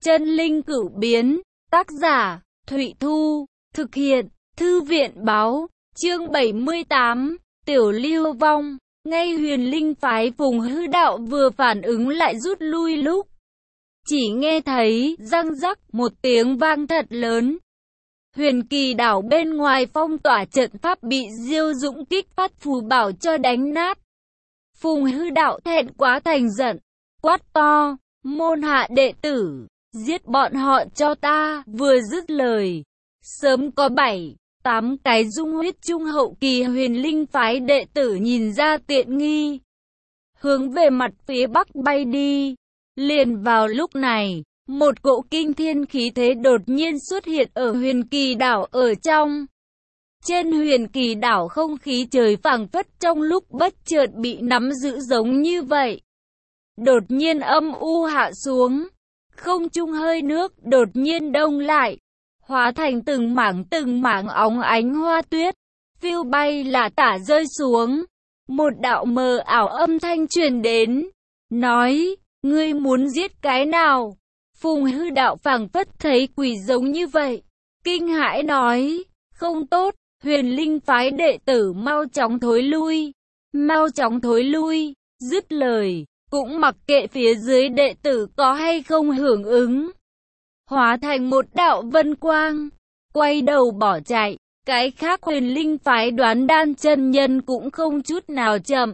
Chân linh cửu biến, tác giả, Thụy Thu, thực hiện, Thư viện báo, chương 78, Tiểu Lưu Vong. Ngay Huyền Linh phái Phùng Hư Đạo vừa phản ứng lại rút lui lúc chỉ nghe thấy răng rắc một tiếng vang thật lớn. Huyền Kỳ đảo bên ngoài phong tỏa trận pháp bị Diêu Dũng kích phát phù bảo cho đánh nát. Phùng Hư Đạo thẹn quá thành giận, quát to, môn hạ đệ tử, giết bọn họ cho ta. Vừa dứt lời, sớm có 7-8 cái dung huyết trung hậu kỳ Huyền Linh phái đệ tử nhìn ra tiện nghi, hướng về mặt phía bắc bay đi. Liền vào lúc này, một cỗ kinh thiên khí thế đột nhiên xuất hiện ở Huyền Kỳ đảo ở trong. Trên Huyền Kỳ đảo không khí trời phảng phất trong lúc bất chợt bị nắm giữ giống như vậy. Đột nhiên âm u hạ xuống, không trung hơi nước đột nhiên đông lại, hóa thành từng mảng óng ánh hoa tuyết, phiêu bay lả tả rơi xuống. Một đạo mờ ảo âm thanh truyền đến, nói, ngươi muốn giết cái nào? Phùng Hư Đạo phảng phất thấy quỷ giống như vậy, kinh hãi nói, không tốt, Huyền Linh phái đệ tử mau chóng thối lui, mau chóng thối lui. Dứt lời, cũng mặc kệ phía dưới đệ tử có hay không hưởng ứng, hóa thành một đạo vân quang, quay đầu bỏ chạy. Cái khác Huyền Linh phái Đoán Đan chân nhân cũng không chút nào chậm,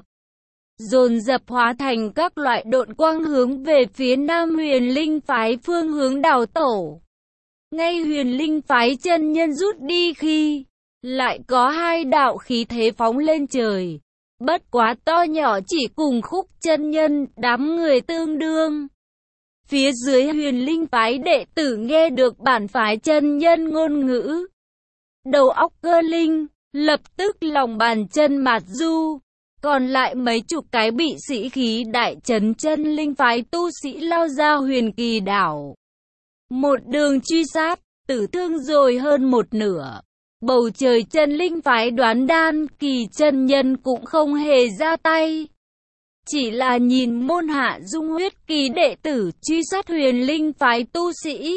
dồn dập hóa thành các loại độn quang hướng về phía Nam Huyền Linh phái phương hướng đào tổ. Ngay Huyền Linh phái chân nhân rút đi khi, lại có hai đạo khí thế phóng lên trời, bất quá to nhỏ chỉ cùng Khúc chân nhân, đám người tương đương. Phía dưới Huyền Linh phái đệ tử nghe được bản phái chân nhân ngôn ngữ, đầu óc cơ linh, lập tức lòng bàn chân mạt du. Còn lại mấy chục cái bị sĩ khí đại trấn chân linh phái tu sĩ lao ra Huyền Kỳ đảo, một đường truy sát, tử thương rồi hơn một nửa. Bầu trời chân linh phái Đoán Đan kỳ chân nhân cũng không hề ra tay, chỉ là nhìn môn hạ dung huyết kỳ đệ tử truy sát Huyền Linh phái tu sĩ.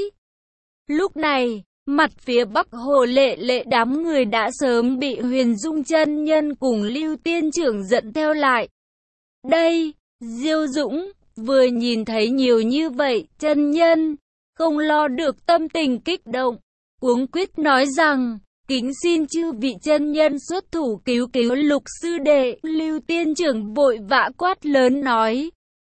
Lúc này, mặt phía bắc Hồ Lệ Lệ đám người đã sớm bị Huyền Dung chân nhân cùng Lưu Tiên trưởng dẫn theo lại. Đây, Diêu Dũng vừa nhìn thấy nhiều như vậy chân nhân, không lo được tâm tình kích động, cuống quýt nói rằng, kính xin chư vị chân nhân xuất thủ cứu cứu Lục sư đệ. Lưu Tiên trưởng vội vã quát lớn nói,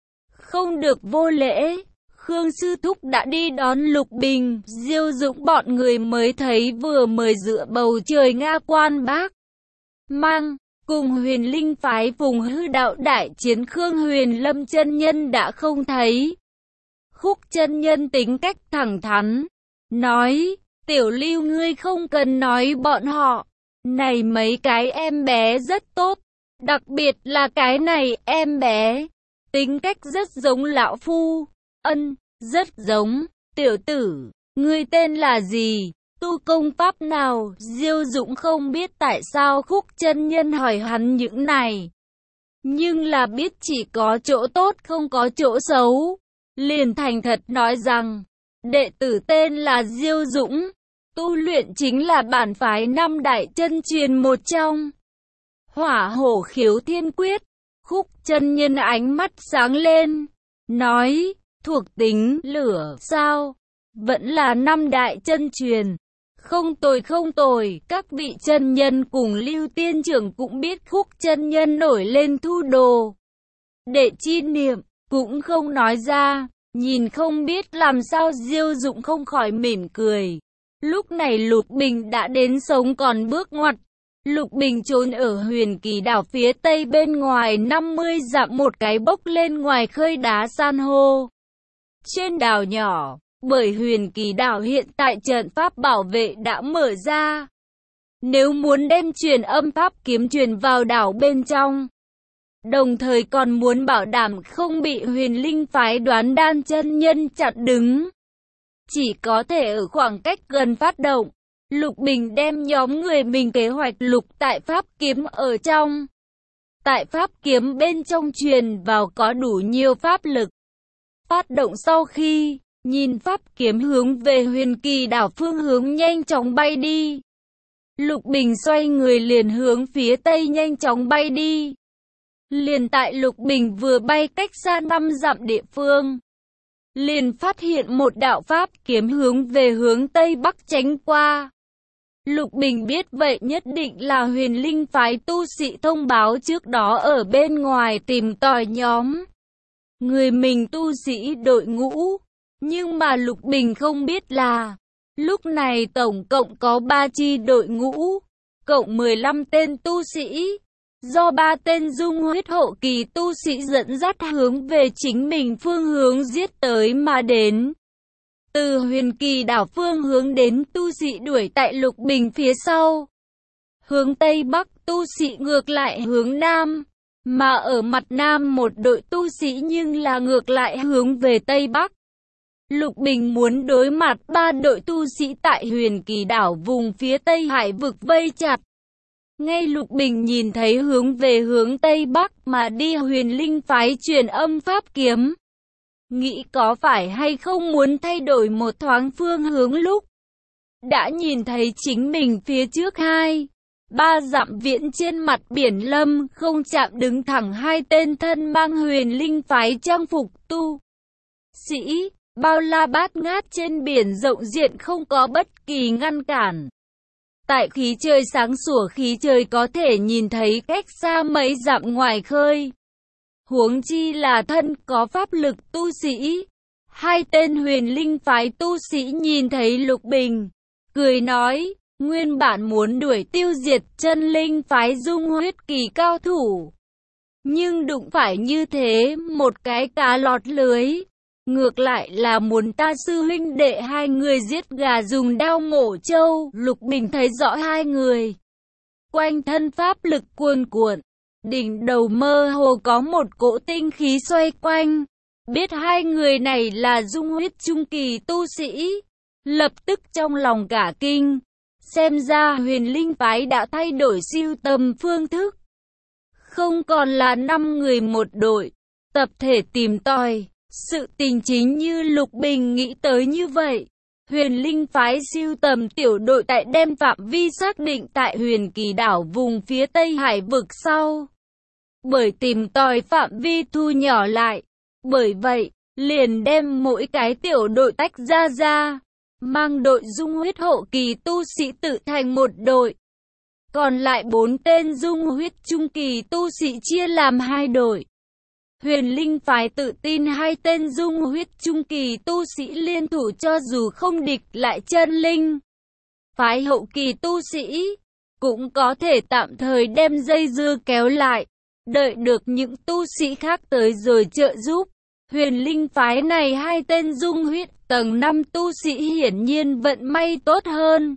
không được vô lễ. Khương sư thúc đã đi đón Lục Bình, Diêu Dũng bọn người mới thấy vừa mới dựa bầu trời Nga Quan Bác Mang, cùng Huyền Linh phái Phùng Hư Đạo đại chiến Khương Huyền Lâm chân nhân đã không thấy. Khúc chân nhân tính cách thẳng thắn, nói, Tiểu Lưu ngươi không cần nói bọn họ, này mấy cái em bé rất tốt, đặc biệt là cái này em bé, tính cách rất giống lão phu. Ân, rất giống. Tiểu tử, ngươi tên là gì? Tu công pháp nào? Diêu Dũng không biết tại sao Khúc chân nhân hỏi hắn những này, nhưng là biết chỉ có chỗ tốt không có chỗ xấu, liền thành thật nói rằng, đệ tử tên là Diêu Dũng, tu luyện chính là bản phái 5 đại chân truyền một trong, Hỏa Hổ Khiếu Thiên Quyết. Khúc chân nhân ánh mắt sáng lên, nói, thuộc tính lửa sao? Vẫn là 5 đại chân truyền. Không tồi không tồi. Các vị chân nhân cùng Lưu Tiên trưởng cũng biết Khúc chân nhân nổi lên thu đồ để chi niệm, cũng không nói ra. Nhìn không biết làm sao Diêu Dũng không khỏi mỉm cười. Lúc này Lục Bình đã đến sống còn bước ngoặt. Lục Bình trốn ở Huyền Kỳ đảo phía tây bên ngoài 50 dặm một cái bốc lên ngoài khơi đá san hô. Trên đảo nhỏ, bởi Huyền Kỳ đảo hiện tại trận pháp bảo vệ đã mở ra. Nếu muốn đem truyền âm pháp kiếm truyền vào đảo bên trong, đồng thời còn muốn bảo đảm không bị Huyền Linh phái Đoán Đan chân nhân chặn đứng, chỉ có thể ở khoảng cách gần phát động. Lục Bình đem nhóm người mình kế hoạch lục tại pháp kiếm ở trong. Tại pháp kiếm bên trong truyền vào có đủ nhiều pháp lực. Phát động sau khi, Nhìn pháp kiếm hướng về Huyền Kỳ đảo phương hướng nhanh chóng bay đi. Lục Bình xoay người liền hướng phía tây nhanh chóng bay đi. Liền tại Lục Bình vừa bay cách xa 5 dặm địa phương, liền phát hiện một đạo pháp kiếm hướng về hướng tây bắc tránh qua. Lục Bình biết vậy nhất định là Huyền Linh phái tu sĩ thông báo trước đó ở bên ngoài tìm tòi nhóm người mình tu sĩ đội ngũ. Nhưng mà Lục Bình không biết là lúc này tổng cộng có 3 chi đội ngũ, cộng 15 tên tu sĩ, do 3 tên dung huyết hộ kỳ tu sĩ dẫn dắt hướng về chính mình phương hướng giết tới mà đến. Từ Huyền Kỳ đảo phương hướng đến tu sĩ đuổi tại Lục Bình phía sau. Hướng Tây Bắc tu sĩ ngược lại hướng Nam, mà ở mặt Nam một đội tu sĩ nhưng là ngược lại hướng về Tây Bắc. Lục Bình muốn đối mặt 3 đội tu sĩ tại Huyền Kỳ đảo vùng phía Tây Hải vực vây chặt. Ngay Lục Bình nhìn thấy hướng về hướng Tây Bắc mà đi Huyền Linh phái truyền âm pháp kiếm. Nghĩ có phải hay không muốn thay đổi một thoáng phương hướng lúc đã nhìn thấy chính mình phía trước 2-3 dặm viễn trên mặt biển lâm không chạm đứng thẳng 2 tên thân mang Huyền Linh phái trang phục tu sĩ, bao la bát ngát trên biển rộng diện không có bất kỳ ngăn cản. Tại khí trời sáng sủa khí trời có thể nhìn thấy cách xa mấy dặm ngoài khơi. Huống chi là thân có pháp lực tu sĩ. 2 tên Huyền Linh phái tu sĩ nhìn thấy Lục Bình, cười nói, nguyên bản muốn đuổi tiêu diệt chân linh phái dung huyết kỳ cao thủ. Nhưng đụng phải như thế, một cái cá lọt lưới. Ngược lại là muốn ta sư huynh đệ 2 người giết gà dùng đao mổ trâu. Lục Bình thấy rõ 2 người. Quanh thân pháp lực cuồn cuộn. Đỉnh đầu mơ hồ có một cỗ tinh khí xoay quanh. Biết 2 người này là dung huyết trung kỳ tu sĩ. Lập tức trong lòng cả kinh. Xem ra Huyền Linh phái đã thay đổi siêu tầm phương thức. Không còn là 5 người một đội. Tập thể tìm tòi. Sự tình chính như Lục Bình nghĩ tới như vậy. Huyền Linh phái siêu tầm tiểu đội tại đem phạm vi xác định tại Huyền Kỳ đảo vùng phía Tây Hải vực sau. Bởi tìm tòi phạm vi thu nhỏ lại. Bởi vậy, liền đem mỗi cái tiểu đội tách ra. Mang đội dung huyết hộ kỳ tu sĩ tự thành một đội. Còn lại 4 tên dung huyết trung kỳ tu sĩ chia làm 2 đội. Huyền Linh phái tự tin 2 tên dung huyết trung kỳ tu sĩ liên thủ cho dù không địch lại chân linh phái hậu kỳ tu sĩ, cũng có thể tạm thời đem dây dưa kéo lại, đợi được những tu sĩ khác tới rồi trợ giúp. Huyền Linh phái này 2 tên dung huyết tầng 5 tu sĩ hiển nhiên vận may tốt hơn.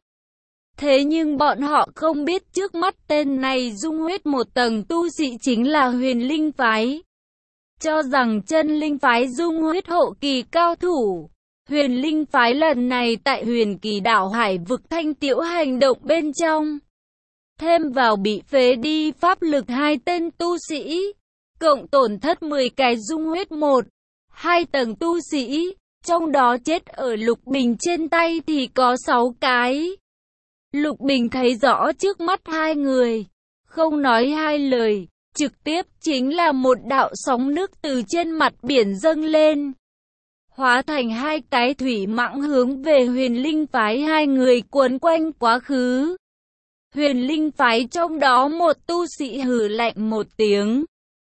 Thế nhưng bọn họ không biết trước mắt tên này dung huyết 1 tầng tu sĩ chính là Huyền Linh phái. Cho rằng chân linh phái dung huyết hộ kỳ cao thủ. Huyền Linh phái lần này tại Huyền Kỳ đảo Hải vực thanh tiễu hành động bên trong. Thêm vào bị phế đi pháp lực 2 tên tu sĩ. Cộng tổn thất 10 cái dung huyết 1-2 tầng tu sĩ. Trong đó chết ở Lục Bình trên tay thì có 6 cái. Lục Bình thấy rõ trước mắt 2 người. Không nói 2 lời. Trực tiếp chính là một đạo sóng nước từ trên mặt biển dâng lên. Hóa thành 2 cái thủy mãng hướng về Huyền Linh phái 2 người cuốn quanh quá khứ. Huyền Linh phái trong đó một tu sĩ hừ lạnh một tiếng.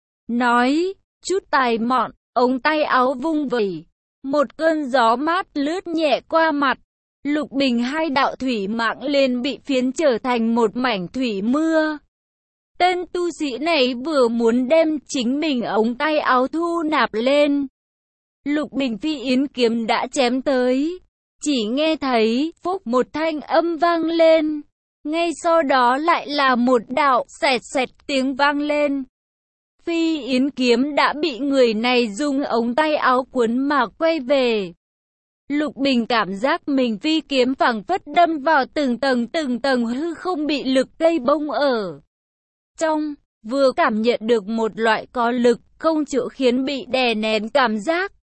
Nói, chút tài mọn, ống tay áo vung vẩy. Một cơn gió mát lướt nhẹ qua mặt. Lục Bình 2 đạo thủy mãng liền bị phiến trở thành một mảnh thủy mưa. Tên tu sĩ này vừa muốn đem chính mình ống tay áo thu nạp lên. Lục Bình phi yến kiếm đã chém tới. Chỉ nghe thấy phốc một thanh âm vang lên. Ngay sau đó lại là một đạo xẹt xẹt tiếng vang lên. Phi yến kiếm đã bị người này dùng ống tay áo cuốn mà quay về. Lục Bình cảm giác mình phi kiếm phảng phất đâm vào từng tầng hư không bị lực cây bông ở trong, vừa cảm nhận được một loại có lực không chịu khiến bị đè nén cảm giác.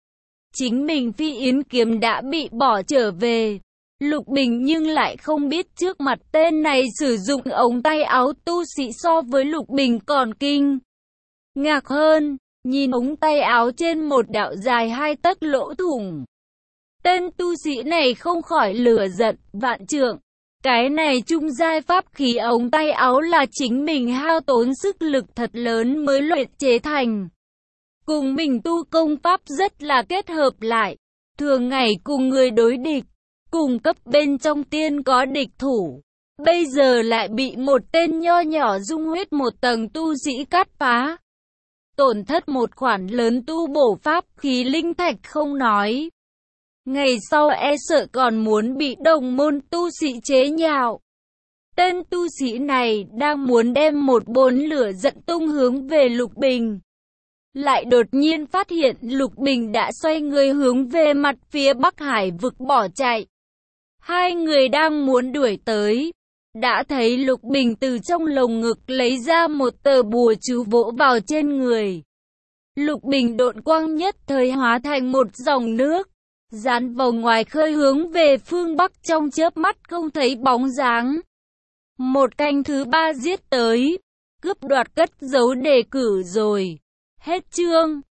chính mình Phi Yến kiếm đã bị bỏ trở về. Lục Bình nhưng lại không biết trước mặt tên này sử dụng ống tay áo tu sĩ so với Lục Bình còn kinh ngạc hơn, nhìn ống tay áo trên một đạo dài 2 tấc lỗ thủng. Tên tu sĩ này không khỏi lửa giận, vạn trượng. Cái này trung giai pháp khí ống tay áo là chính mình hao tốn sức lực thật lớn mới luyện chế thành. Cùng mình tu công pháp rất là kết hợp lại. Thường ngày cùng người đối địch, cùng cấp bên trong tiên có địch thủ. Bây giờ lại bị một tên nho nhỏ dung huyết một tầng tu sĩ cắt phá. Tổn thất một khoản lớn tu bổ pháp khí linh thạch không nói. Ngày sau e sợ còn muốn bị đồng môn tu sĩ chế nhạo. Tên tu sĩ này đang muốn đem một bồn lửa giận tung hướng về Lục Bình. Lại đột nhiên phát hiện Lục Bình đã xoay người hướng về mặt phía Bắc Hải vực bỏ chạy. Hai người đang muốn đuổi tới. Đã thấy Lục Bình từ trong lồng ngực lấy ra một tờ bùa chú vỗ vào trên người. Lục Bình độn quang nhất thời hóa thành một dòng nước. Dán vào ngoài khơi hướng về phương Bắc trong chớp mắt không thấy bóng dáng. Một canh thứ 3 giết tới. Cướp đoạt cất giấu đề cử rồi. Hết chương.